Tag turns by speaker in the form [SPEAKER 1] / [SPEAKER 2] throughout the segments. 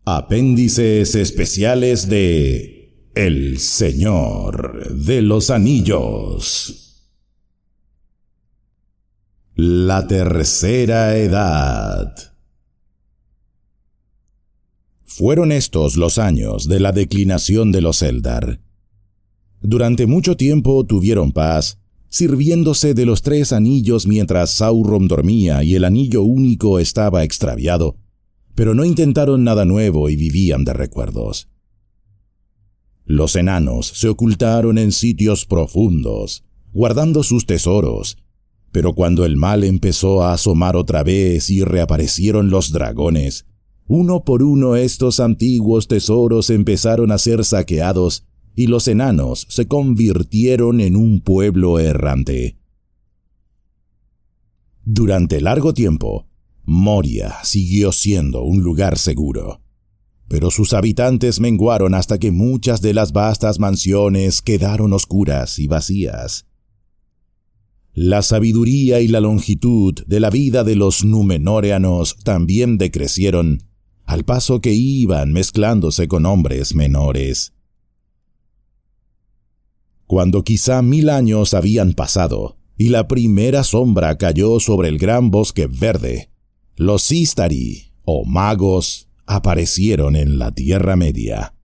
[SPEAKER 1] Apéndices especiales de El Señor de los Anillos. La Tercera Edad. Fueron estos los años de la declinación de los Eldar. Durante mucho tiempo tuvieron paz, sirviéndose de los 3 anillos mientras Sauron dormía y el anillo único estaba extraviado, pero no intentaron nada nuevo y vivían de recuerdos. Los enanos se ocultaron en sitios profundos, guardando sus tesoros, pero cuando el mal empezó a asomar otra vez y reaparecieron los dragones, uno por uno estos antiguos tesoros empezaron a ser saqueados y los enanos se convirtieron en un pueblo errante. Durante largo tiempo, Moria siguió siendo un lugar seguro, pero sus habitantes menguaron hasta que muchas de las vastas mansiones quedaron oscuras y vacías. La sabiduría y la longitud de la vida de los númenóreanos también decrecieron, al paso que iban mezclándose con hombres menores. Cuando quizá 1000 años habían pasado y la primera sombra cayó sobre el gran bosque verde, los Istari, o magos, aparecieron en la Tierra Media.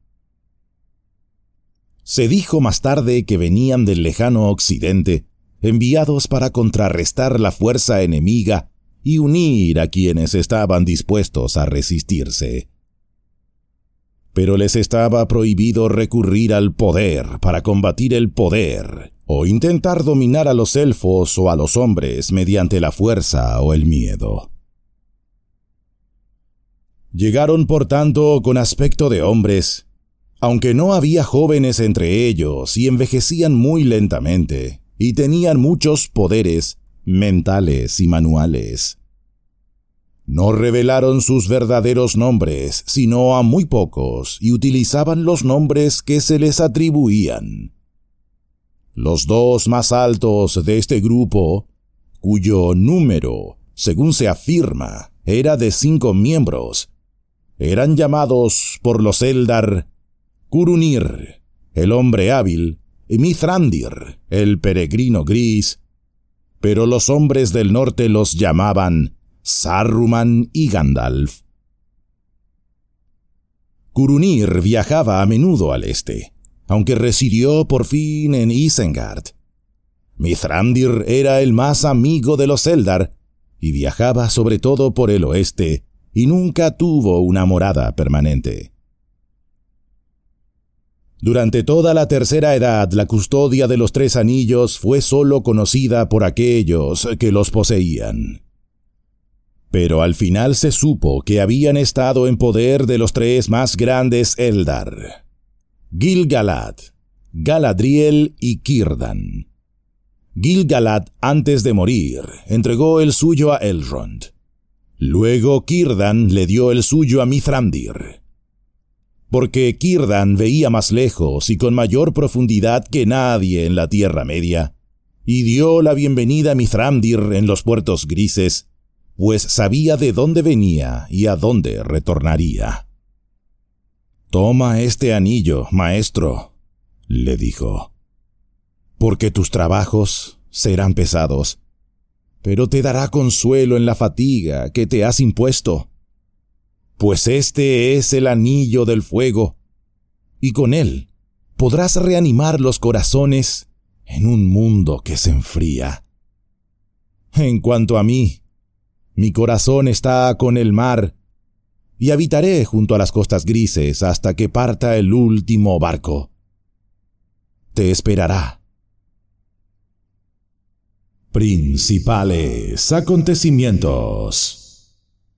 [SPEAKER 1] Se dijo más tarde que venían del lejano occidente, enviados para contrarrestar la fuerza enemiga y unir a quienes estaban dispuestos a resistirse. Pero les estaba prohibido recurrir al poder para combatir el poder, o intentar dominar a los elfos o a los hombres mediante la fuerza o el miedo. Llegaron por tanto con aspecto de hombres, aunque no había jóvenes entre ellos y envejecían muy lentamente, y tenían muchos poderes mentales y manuales. No revelaron sus verdaderos nombres, sino a muy pocos, y utilizaban los nombres que se les atribuían. Los 2 más altos de este grupo, cuyo número, según se afirma, era de 5 miembros, eran llamados por los Eldar Curunir, el hombre hábil, y Mithrandir, el peregrino gris, pero los hombres del norte los llamaban Saruman y Gandalf. Curunir viajaba a menudo al este, aunque residió por fin en Isengard. Mithrandir era el más amigo de los Eldar y viajaba sobre todo por el oeste y nunca tuvo una morada permanente. Durante toda la Tercera Edad, la custodia de los 3 anillos fue solo conocida por aquellos que los poseían. Pero al final se supo que habían estado en poder de los 3 más grandes Eldar: Gil-galad, Galadriel y Círdan. Gil-galad, antes de morir, entregó el suyo a Elrond. Luego Círdan le dio el suyo a Mithrandir, porque Círdan veía más lejos y con mayor profundidad que nadie en la Tierra Media, y dio la bienvenida a Mithrandir en los puertos grises, pues sabía de dónde venía y a dónde retornaría. «Toma este anillo, maestro», le dijo, «porque tus trabajos serán pesados, pero te dará consuelo en la fatiga que te has impuesto, pues este es el anillo del fuego, y con él podrás reanimar los corazones en un mundo que se enfría. En cuanto a mí, mi corazón está con el mar, y habitaré junto a las costas grises hasta que parta el último barco. Te esperará». Principales acontecimientos.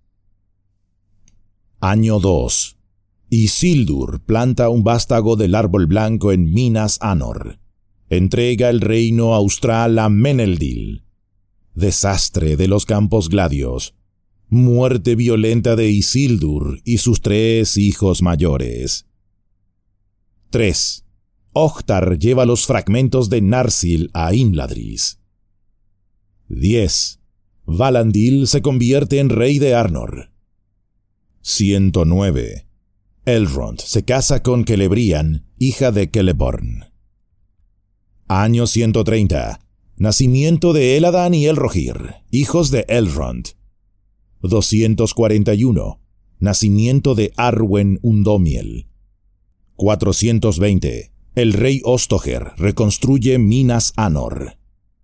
[SPEAKER 1] Año 2. Isildur planta un vástago del árbol blanco en Minas Anor. Entrega el reino austral a Meneldil. Desastre de los Campos Gladios. Muerte violenta de Isildur y sus 3 hijos mayores. 3. Ohtar lleva los fragmentos de Narsil a Imladris. 10. Valandil se convierte en rey de Arnor. 109. Elrond se casa con Celebrian, hija de Celeborn. Año 130. Nacimiento de Elladan y Elrohir, hijos de Elrond. 241. Nacimiento de Arwen Undomiel. 420. El rey Ostoher reconstruye Minas Anor.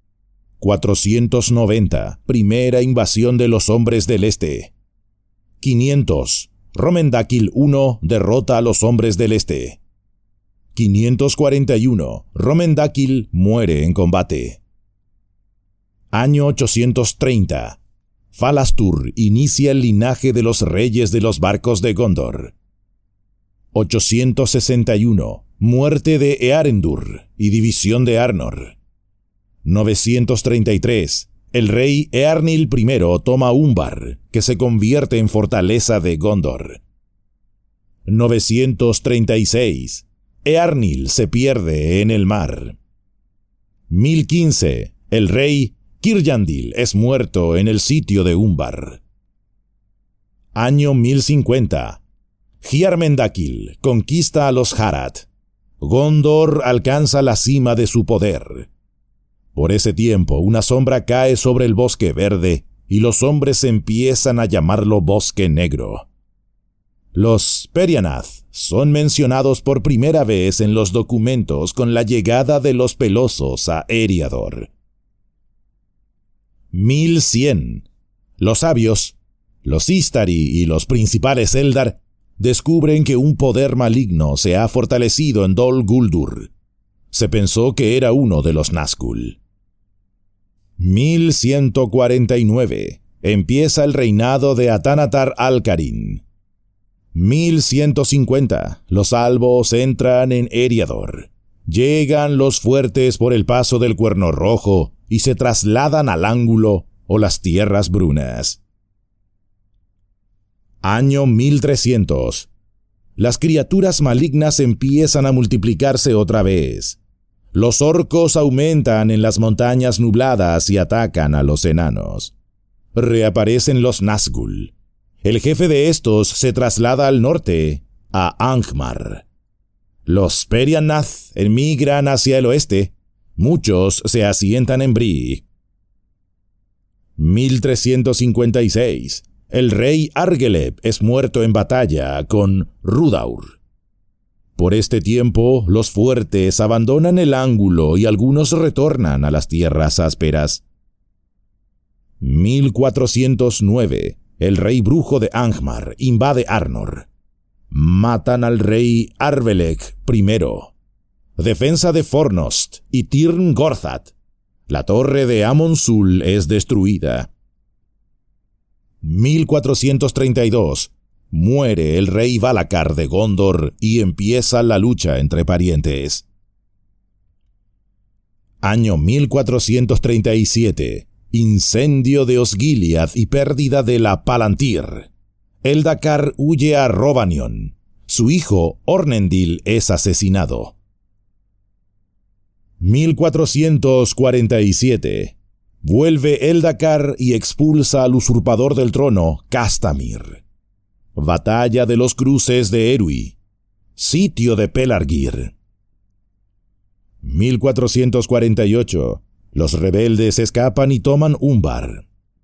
[SPEAKER 1] 490. Primera invasión de los hombres del este. 500. Romendákil I derrota a los hombres del este. 541. Romendákil muere en combate. Año 830. Falastur inicia el linaje de los reyes de los barcos de Gondor. 861. Muerte de Earendur y división de Arnor. 933. El rey Eärnil I toma Umbar, que se convierte en fortaleza de Gondor. 936. Eärnil se pierde en el mar. 1015. El rey Kirjandil es muerto en el sitio de Umbar. Año 1050. Hiarmendákil conquista a los Harad. Gondor alcanza la cima de su poder. Por ese tiempo, una sombra cae sobre el bosque verde y los hombres empiezan a llamarlo Bosque Negro. Los Perianath son mencionados por primera vez en los documentos con la llegada de los Pelosos a Eriador. 1100. Los sabios, los Istari y los principales Eldar descubren que un poder maligno se ha fortalecido en Dol Guldur. Se pensó que era uno de los Nazgûl. 1149. Empieza el reinado de Atanatar Alcarin. 1150. Los albos entran en Eriador. Llegan los fuertes por el paso del Cuerno Rojo y se trasladan al Ángulo o las Tierras Brunas. Año 1300. Las criaturas malignas empiezan a multiplicarse otra vez. Los orcos aumentan en las montañas nubladas y atacan a los enanos. Reaparecen los Nazgûl. El jefe de estos se traslada al norte, a Angmar. Los Perianath emigran hacia el oeste. Muchos se asientan en Bree. 1356. El rey Argeleb es muerto en batalla con Rudaur. Por este tiempo, los fuertes abandonan el Ángulo y algunos retornan a las tierras ásperas. 1409. El rey brujo de Angmar invade Arnor. Matan al rey Arbelek I. Defensa de Fornost y Tirn Gorthat. La torre de Amon-Sul es destruida. 1432. Muere el rey Valacar de Gondor y empieza la lucha entre parientes. Año 1437. Incendio de Osgiliath y pérdida de la Palantir. Eldacar huye a Rhovanion. Su hijo Ornendil es asesinado. 1447. Vuelve Eldacar y expulsa al usurpador del trono, Castamir. Batalla de los cruces de Erui. Sitio de Pelargir. 1448. Los rebeldes escapan y toman Umbar.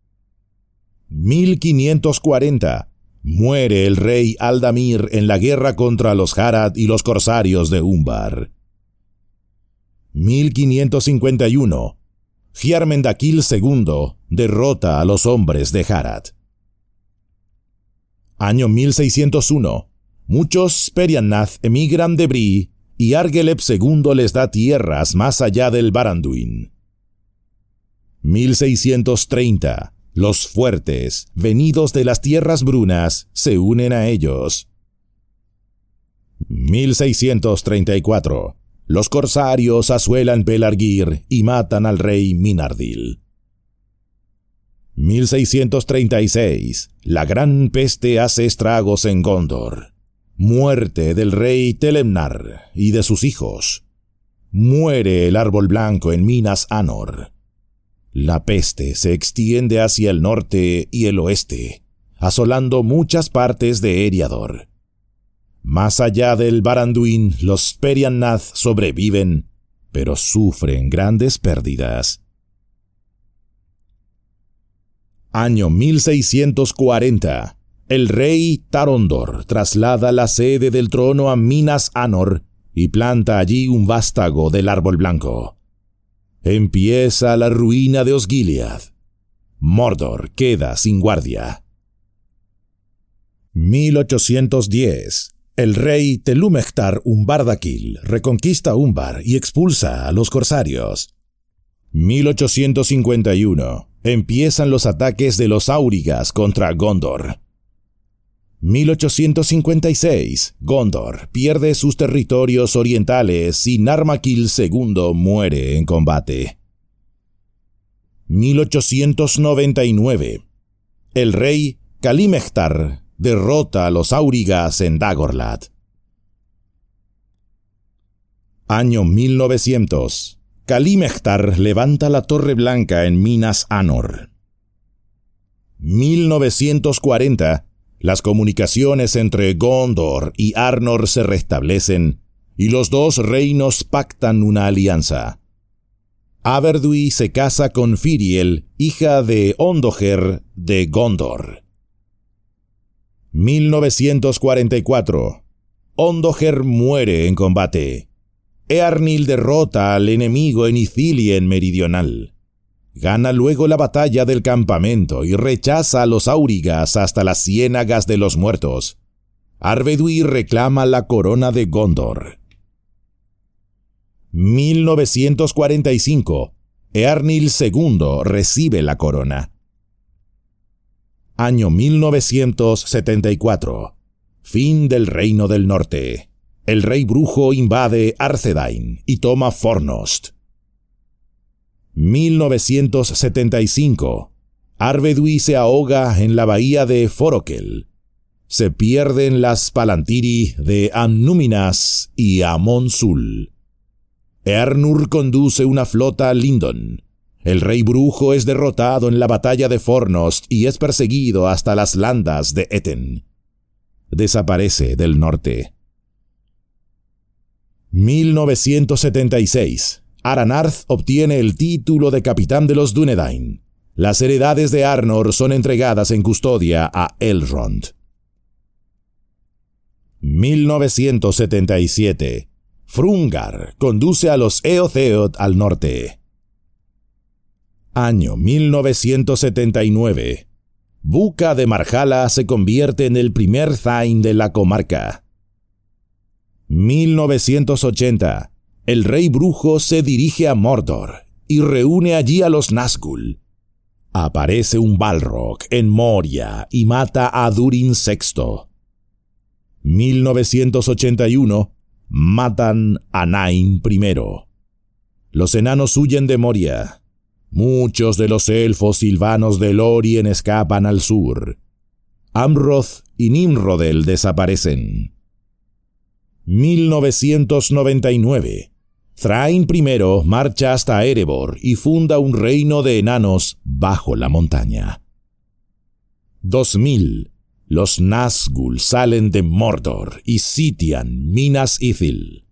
[SPEAKER 1] 1540. Muere el rey Aldamir en la guerra contra los Harad y los corsarios de Umbar. 1551. Hiarmendákil II derrota a los hombres de Harad. Año 1601. Muchos Perianath emigran de Bree y Argeleb II les da tierras más allá del Baranduin. 1630. Los fuertes, venidos de las tierras brunas, se unen a ellos. 1634. Los corsarios asuelan Pelargir y matan al rey Minardil. 1636. La gran peste hace estragos en Gondor. Muerte del rey Telemnar y de sus hijos. Muere el árbol blanco en Minas Anor. La peste se extiende hacia el norte y el oeste, asolando muchas partes de Eriador. Más allá del Baranduin, los Periannath sobreviven, pero sufren grandes pérdidas. Año 1640. El rey Tarondor traslada la sede del trono a Minas Anor y planta allí un vástago del árbol blanco. Empieza la ruina de Osgiliath. Mordor queda sin guardia. 1810. El rey Telumectar Umbardakil reconquista Umbar y expulsa a los corsarios. 1851. Empiezan los ataques de los Aurigas contra Gondor. 1856. Gondor pierde sus territorios orientales y Narmakil II muere en combate. 1899. El rey Kalimektar derrota a los Aurigas en Dagorlad. Año 1900. Kalimektar levanta la Torre Blanca en Minas Anor. 1940. Las comunicaciones entre Gondor y Arnor se restablecen y los dos reinos pactan una alianza. Aberdui se casa con Firiel, hija de Ondoher de Gondor. 1944. Ondoher muere en combate. Eärnil derrota al enemigo en Ithilien meridional. Gana luego la batalla del campamento y rechaza a los Aurigas hasta las ciénagas de los muertos. Arvedui reclama la corona de Gondor. 1945. Eärnil II recibe la corona. Año 1974. Fin del Reino del Norte. El rey brujo invade Arthedain y toma Fornost. 1975. Arvedui se ahoga en la bahía de Forokel. Se pierden las Palantiri de Annúminas y Amon-Sul. Eärnur conduce una flota a Lindon. El rey brujo es derrotado en la batalla de Fornost y es perseguido hasta las landas de Eten. Desaparece del norte. 1976. Aranarth obtiene el título de capitán de los Dúnedain. Las heredades de Arnor son entregadas en custodia a Elrond. 1977. Frungar conduce a los Eotheod al norte. Año 1979. Buca de Marjala se convierte en el primer Thain de la comarca. 1980. El rey brujo se dirige a Mordor y reúne allí a los Nazgûl. Aparece un Balrog en Moria y mata a Durin VI. 1981. Matan a Nain I. Los enanos huyen de Moria. Muchos de los elfos silvanos de Lórien escapan al sur. Amroth y Nimrodel desaparecen. 1999. Thrain I marcha hasta Erebor y funda un reino de enanos bajo la montaña. 2000. Los Nazgûl salen de Mordor y sitian Minas Ithil.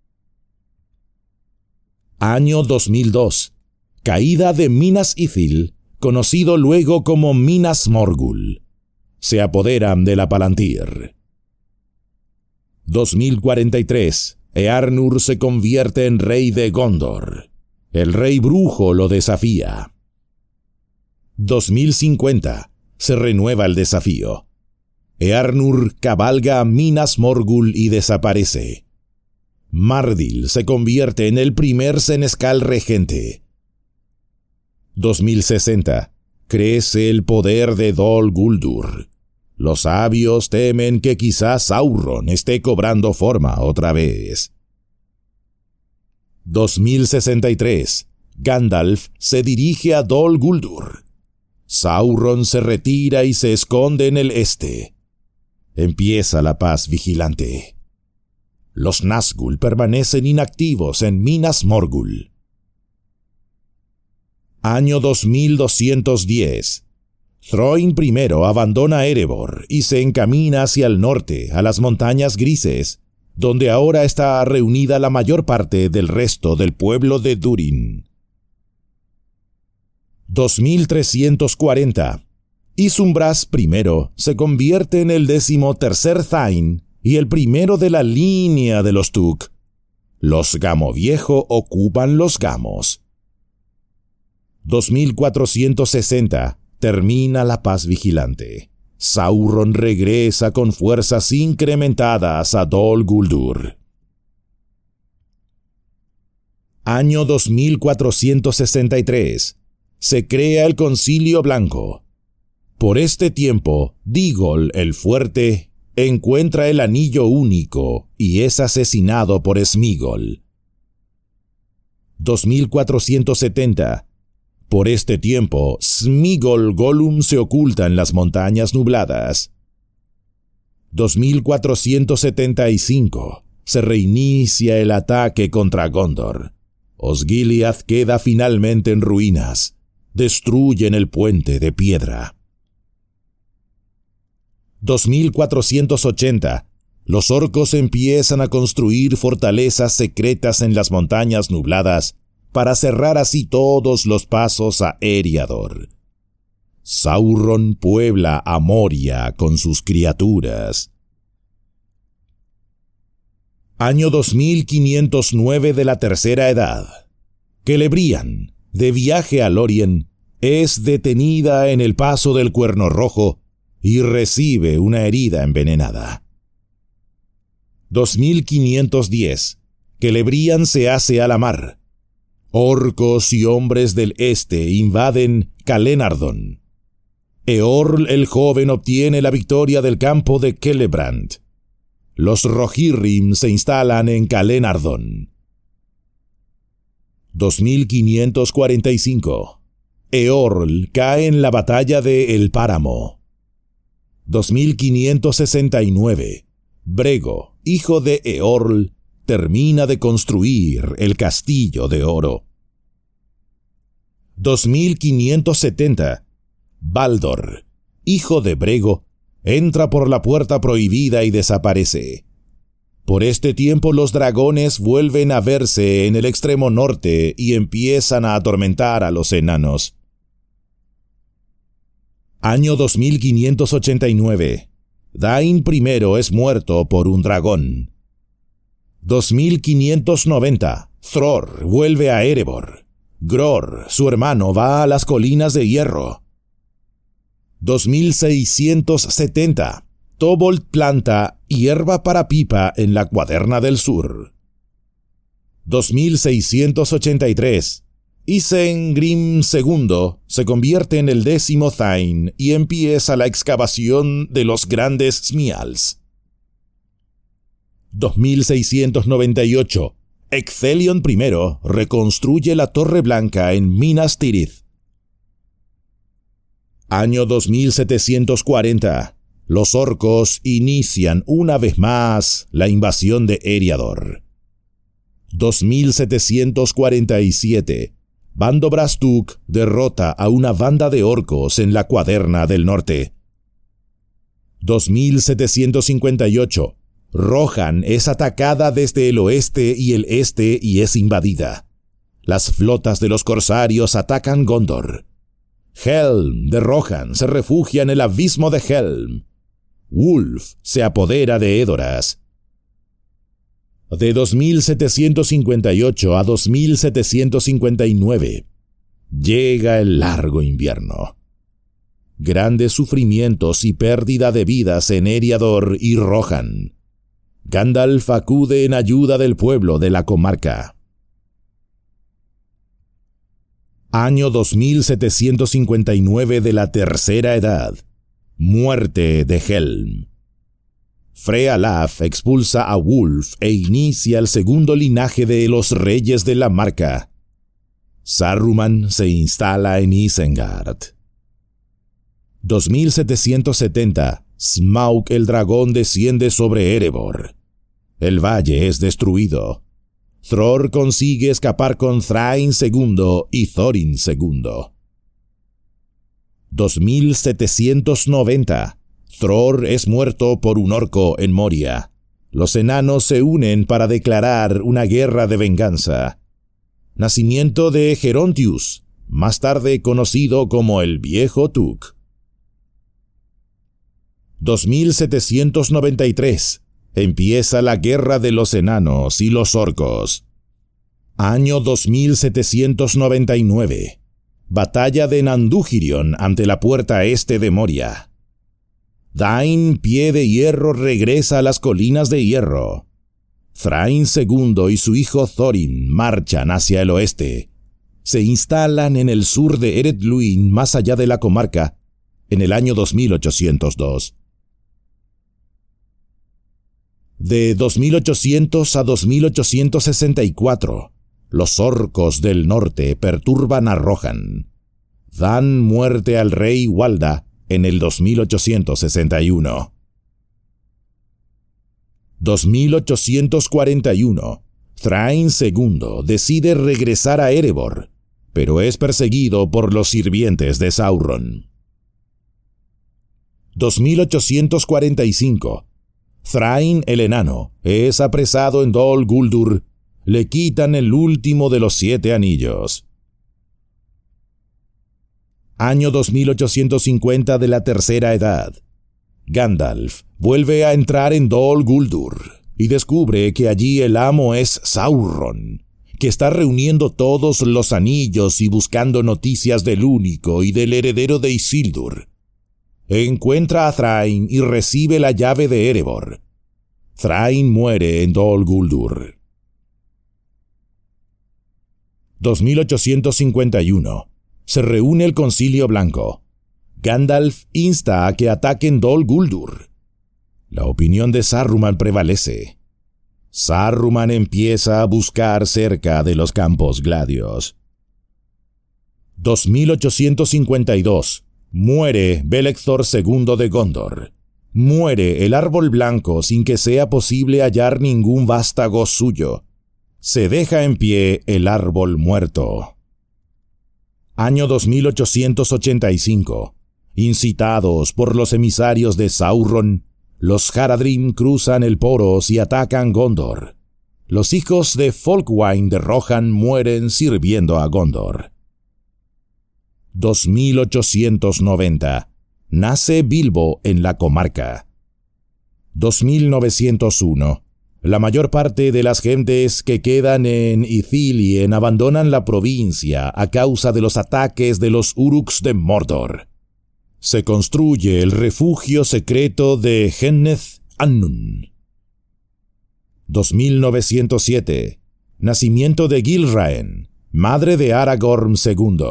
[SPEAKER 1] Año 2002. Caída de Minas Ithil, conocido luego como Minas Morgul. Se apoderan de la Palantir. 2043. Eärnur se convierte en rey de Gondor. El rey brujo lo desafía. 2050. Se renueva el desafío. Eärnur cabalga a Minas Morgul y desaparece. Mardil se convierte en el primer senescal regente. 2060. Crece el poder de Dol Guldur. Los sabios temen que quizás Sauron esté cobrando forma otra vez. 2063. Gandalf se dirige a Dol Guldur. Sauron se retira y se esconde en el este. Empieza la paz vigilante. Los Nazgûl permanecen inactivos en Minas Morgul. Año 2210. Thróin I abandona Erebor y se encamina hacia el norte, a las Montañas Grises, donde ahora está reunida la mayor parte del resto del pueblo de Durin. 2340. Isumbras I se convierte en el 13º Thain y el primero de la línea de los Tuk. Los Gamoviejo ocupan los Gamos. 2460. Termina la paz vigilante. Sauron regresa con fuerzas incrementadas a Dol Guldur. Año 2463. Se crea el Concilio Blanco. Por este tiempo, Digol el Fuerte encuentra el Anillo Único y es asesinado por Smigol. 2470. Por este tiempo, Smigol Gollum se oculta en las Montañas Nubladas. 2475. Se reinicia el ataque contra Gondor. Osgiliath queda finalmente en ruinas. Destruyen el puente de piedra. 2480. Los orcos empiezan a construir fortalezas secretas en las Montañas Nubladas para cerrar así todos los pasos a Eriador. Sauron puebla a Moria con sus criaturas. Año 2509 de la Tercera Edad. Celebrian, de viaje a Lórien, es detenida en el paso del Cuerno Rojo y recibe una herida envenenada. 2510. Celebrian se hace a la mar. Orcos y hombres del este invaden Calenardon. Eorl el joven obtiene la victoria del campo de Celebrant. Los Rohirrim se instalan en Calenardon. 2545. Eorl cae en la batalla de El Páramo. 2569. Brego, hijo de Eorl, termina de construir el Castillo de Oro. 2570. Baldor, hijo de Brego, entra por la puerta prohibida y desaparece. Por este tiempo los dragones vuelven a verse en el extremo norte y empiezan a atormentar a los enanos. Año 2589. Dain I es muerto por un dragón. 2590. Thror vuelve a Erebor. Gror, su hermano, va a las colinas de hierro. 2670. Tobold planta hierba para pipa en la Cuaderna del Sur. 2683. Isengrim II se convierte en el 10º Thain y empieza la excavación de los grandes Smials. 2698. Ecthelion I reconstruye la Torre Blanca en Minas Tirith. Año 2740. Los orcos inician una vez más la invasión de Eriador. 2747. Bando Brastuk derrota a una banda de orcos en la Cuaderna del Norte. 2758. Rohan es atacada desde el oeste y el este y es invadida. Las flotas de los corsarios atacan Gondor. Helm de Rohan se refugia en el abismo de Helm. Wulf se apodera de Edoras. De 2758 a 2759. Llega el largo invierno. Grandes sufrimientos y pérdida de vidas en Eriador y Rohan. Gandalf acude en ayuda del pueblo de la comarca. Año 2759 de la Tercera Edad. Muerte de Helm. Frealaf expulsa a Wulf e inicia el segundo linaje de los reyes de la Marca. Saruman se instala en Isengard. 2770. Smaug el dragón desciende sobre Erebor. El valle es destruido. Thror consigue escapar con Thrain II y Thorin II. 2790. Thror es muerto por un orco en Moria. Los enanos se unen para declarar una guerra de venganza. Nacimiento de Gerontius, más tarde conocido como el Viejo Tuk. 2793. Empieza la guerra de los enanos y los orcos. Año 2799. Batalla de Nandúgirion ante la puerta este de Moria. Dain, Pie de Hierro, regresa a las Colinas de Hierro. Thrain II y su hijo Thorin marchan hacia el oeste. Se instalan en el sur de Ered Luin, más allá de la comarca, en el año 2802. De 2800 a 2864, los orcos del norte perturban a Rohan. Dan muerte al rey Walda en el 2861. 2841. Thrain II decide regresar a Erebor, pero es perseguido por los sirvientes de Sauron. 2845. Thrain el enano es apresado en Dol Guldur. Le quitan el último de los 7 anillos. Año 2850 de la Tercera Edad. Gandalf vuelve a entrar en Dol Guldur y descubre que allí el amo es Sauron, que está reuniendo todos los anillos y buscando noticias del único y del heredero de Isildur. Encuentra a Thrain y recibe la llave de Erebor. Thrain muere en Dol Guldur. 2851. Se reúne el Concilio Blanco. Gandalf insta a que ataquen Dol Guldur. La opinión de Saruman prevalece. Saruman empieza a buscar cerca de los Campos Gladios. 2852. Muere Belecthor II de Gondor. Muere el árbol blanco sin que sea posible hallar ningún vástago suyo. Se deja en pie el árbol muerto. Año 2885. Incitados por los emisarios de Sauron, los Haradrim cruzan el Poros y atacan Gondor. Los hijos de Folkwain de Rohan mueren sirviendo a Gondor. 2890. Nace Bilbo en la comarca. 2901. La mayor parte de las gentes que quedan en Ithilien abandonan la provincia a causa de los ataques de los Uruks de Mordor. Se construye el refugio secreto de Henneth Annun. 2907. Nacimiento de Gilraen, madre de Aragorn II.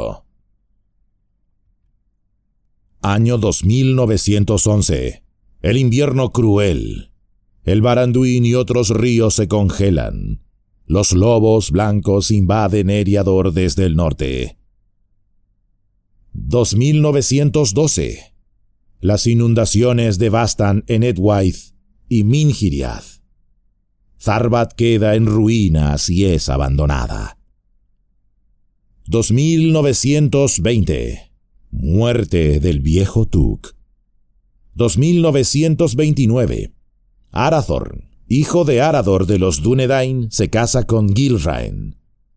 [SPEAKER 1] Año 2911. El invierno cruel. El Baranduin y otros ríos se congelan. Los lobos blancos invaden Eriador desde el norte. 2912. Las inundaciones devastan Enedwaith y Minhiriath. Zarbat queda en ruinas y es abandonada. 2920. Muerte del Viejo Tuk. 2929. Arathorn, hijo de Arador de los Dúnedain, se casa con Gilraen.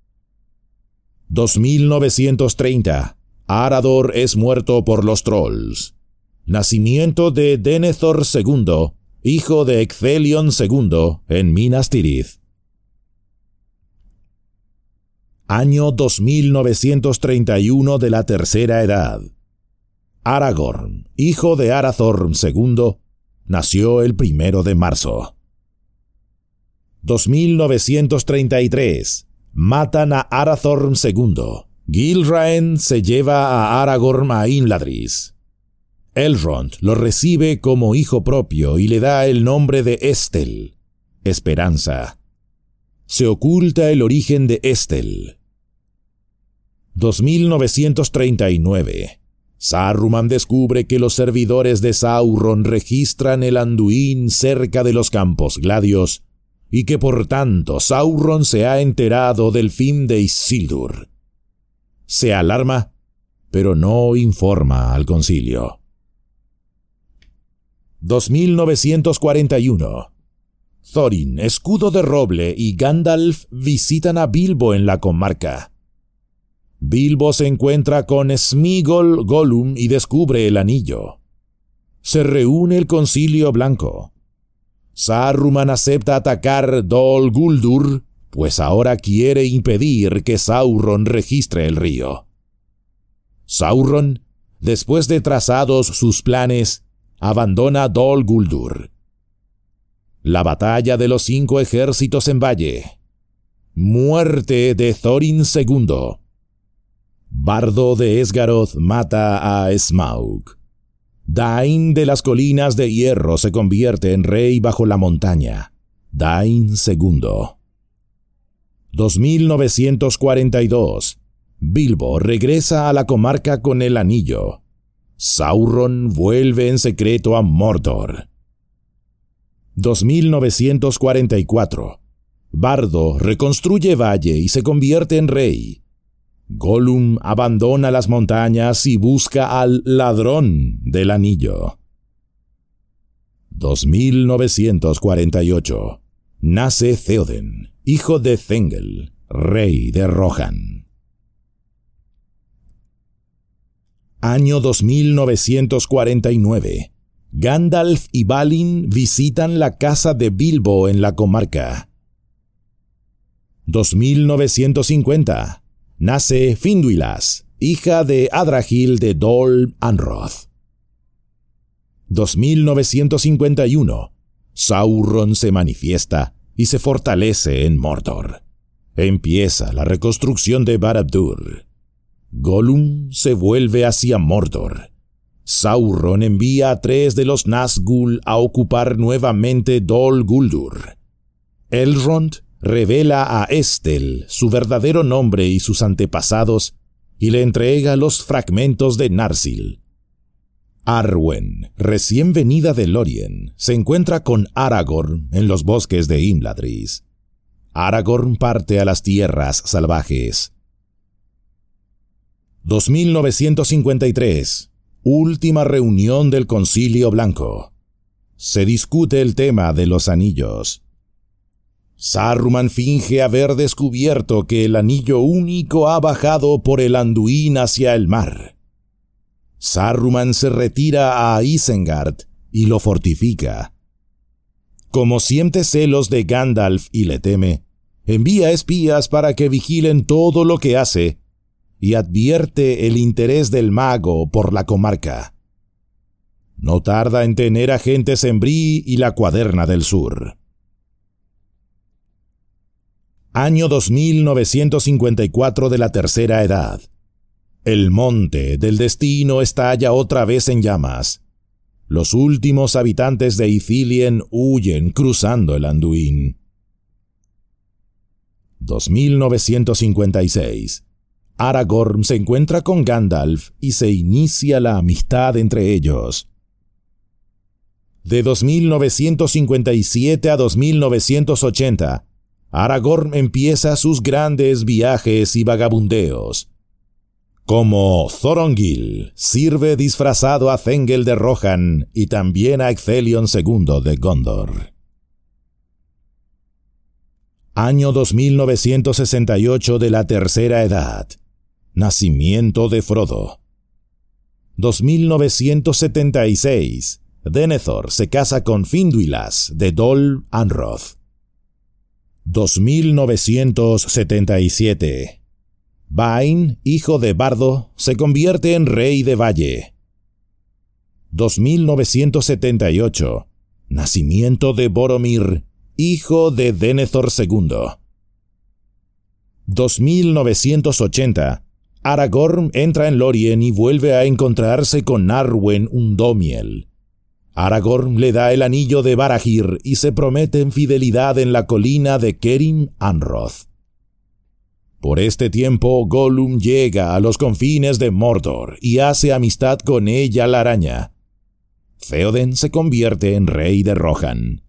[SPEAKER 1] 2930. Arador es muerto por los trolls. Nacimiento de Denethor II, hijo de Ecthelion II, en Minas Tirith. Año 2931 de la Tercera Edad. Aragorn, hijo de Arathorn II, nació el 1 de marzo. 2933. Matan a Arathorn II. Gilraen se lleva a Aragorn a Imladris. Elrond lo recibe como hijo propio y le da el nombre de Estel, esperanza. Se oculta el origen de Estel. 2939. Saruman descubre que los servidores de Sauron registran el Anduin cerca de los Campos Gladios y que por tanto Sauron se ha enterado del fin de Isildur. Se alarma pero no informa al concilio. 2941. Thorin, escudo de roble, y Gandalf visitan a Bilbo en la comarca. Bilbo se encuentra con Sméagol Gollum y descubre el anillo. Se reúne el Concilio Blanco. Saruman acepta atacar Dol Guldur, pues ahora quiere impedir que Sauron registre el río. Sauron, después de trazados sus planes, abandona Dol Guldur. La batalla de los 5 ejércitos en Valle. Muerte de Thorin II. Bardo de Esgaroth mata a Smaug. Dain de las colinas de hierro se convierte en rey bajo la montaña. Dain II. 2942. Bilbo regresa a la comarca con el anillo. Sauron vuelve en secreto a Mordor. 2944. Bardo reconstruye Valle y se convierte en rey. Gollum abandona las montañas y busca al ladrón del anillo. 2948. Nace Theoden, hijo de Thengel, rey de Rohan. Año 2949. Gandalf y Balin visitan la casa de Bilbo en la comarca. 2950. Nace Finduilas, hija de Adragil de Dol Anroth. 2951. Sauron se manifiesta y se fortalece en Mordor. Empieza la reconstrucción de Barad-dûr. Gollum se vuelve hacia Mordor. Sauron envía a 3 de los Nazgûl a ocupar nuevamente Dol Guldur. Elrond revela a Estel su verdadero nombre y sus antepasados y le entrega los fragmentos de Narsil. Arwen, recién venida de Lórien, se encuentra con Aragorn en los bosques de Imladris. Aragorn parte a las tierras salvajes. 2953. Última reunión del Concilio Blanco. Se discute el tema de los anillos. Saruman finge haber descubierto que el anillo único ha bajado por el Anduin hacia el mar. Saruman se retira a Isengard y lo fortifica. Como siente celos de Gandalf y le teme, envía espías para que vigilen todo lo que hace y advierte el interés del mago por la comarca. No tarda en tener agentes en Bree y la Cuaderna del Sur. Año 2954 de la Tercera Edad. El monte del destino estalla otra vez en llamas. Los últimos habitantes de Ithilien huyen cruzando el Anduin. 2956. Aragorn se encuentra con Gandalf y se inicia la amistad entre ellos. De 2957 a 2980, Aragorn empieza sus grandes viajes y vagabundeos. Como Thorongil, sirve disfrazado a Thengel de Rohan y también a Ecthelion II de Gondor. Año 2968 de la Tercera Edad. Nacimiento de Frodo. 2976. Denethor se casa con Finduilas de Dol Anroth. 2977. Bain, hijo de Bardo, se convierte en rey de Valle. 2978. Nacimiento de Boromir, hijo de Denethor II. 2980. Aragorn entra en Lórien y vuelve a encontrarse con Arwen Undomiel. Aragorn le da el anillo de Barahir y se prometen fidelidad en la colina de Kerim Anroth. Por este tiempo, Gollum llega a los confines de Mordor y hace amistad con ella la araña. Theoden se convierte en rey de Rohan.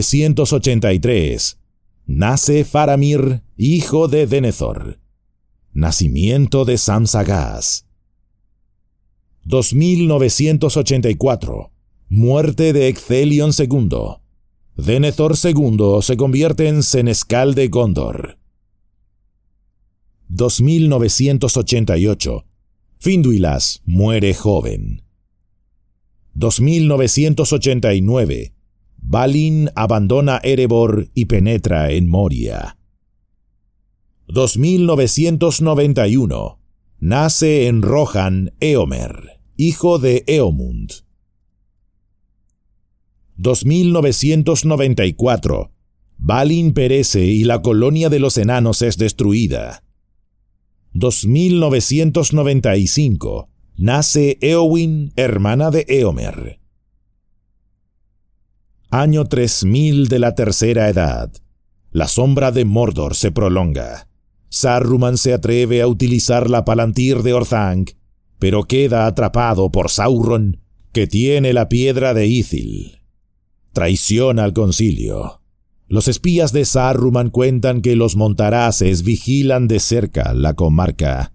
[SPEAKER 1] 2983. Nace Faramir, hijo de Denethor. Nacimiento de Samsagas. 2984. Muerte de Ecthelion II. Denethor II se convierte en senescal de Gondor. 2988. Finduilas muere joven. 2989. Balin abandona Erebor y penetra en Moria. 2991. Nace en Rohan Éomer, hijo de Éomund. 2994. Balin perece y la colonia de los enanos es destruida. 2995. Nace Éowyn, hermana de Éomer. Año 3000 de la Tercera Edad. La sombra de Mordor se prolonga. Saruman se atreve a utilizar la Palantir de Orthanc, pero queda atrapado por Sauron, que tiene la piedra de Ithil. Traición al concilio. Los espías de Saruman cuentan que los montaraces vigilan de cerca la comarca.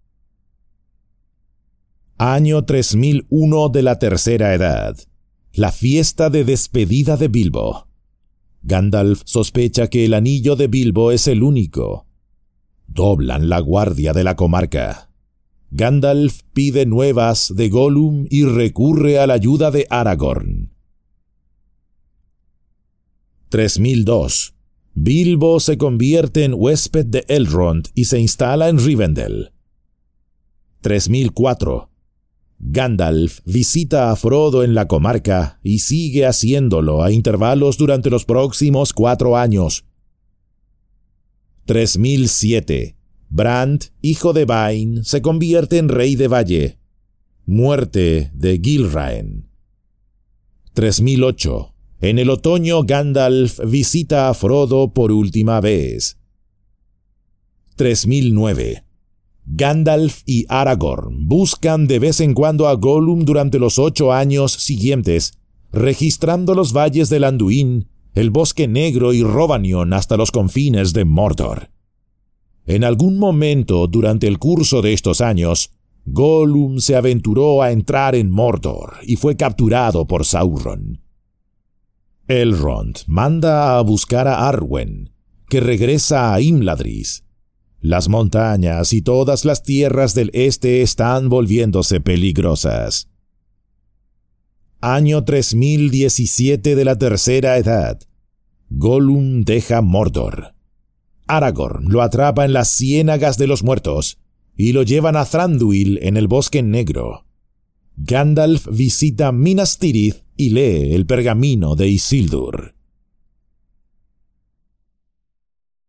[SPEAKER 1] Año 3001 de la Tercera Edad. La fiesta de despedida de Bilbo. Gandalf sospecha que el anillo de Bilbo es el único. Doblan la guardia de la comarca. Gandalf pide nuevas de Gollum y recurre a la ayuda de Aragorn. 3002. Bilbo se convierte en huésped de Elrond y se instala en Rivendell. 3004. Gandalf visita a Frodo en la comarca y sigue haciéndolo a intervalos durante los próximos 4 años. 3007. Brand, hijo de Bain, se convierte en rey de Valle. Muerte de Gilraen. 3008. En el otoño Gandalf visita a Frodo por última vez. 3009. Gandalf y Aragorn buscan de vez en cuando a Gollum durante los 8 años siguientes, registrando los valles del Anduin, el Bosque Negro y Rhovanion hasta los confines de Mordor. En algún momento durante el curso de estos años, Gollum se aventuró a entrar en Mordor y fue capturado por Sauron. Elrond manda a buscar a Arwen, que regresa a Imladris. Las montañas y todas las tierras del este están volviéndose peligrosas. Año 3017 de la Tercera Edad. Gollum deja Mordor. Aragorn lo atrapa en las ciénagas de los muertos y lo llevan a Thranduil en el Bosque Negro. Gandalf visita Minas Tirith y lee el pergamino de Isildur.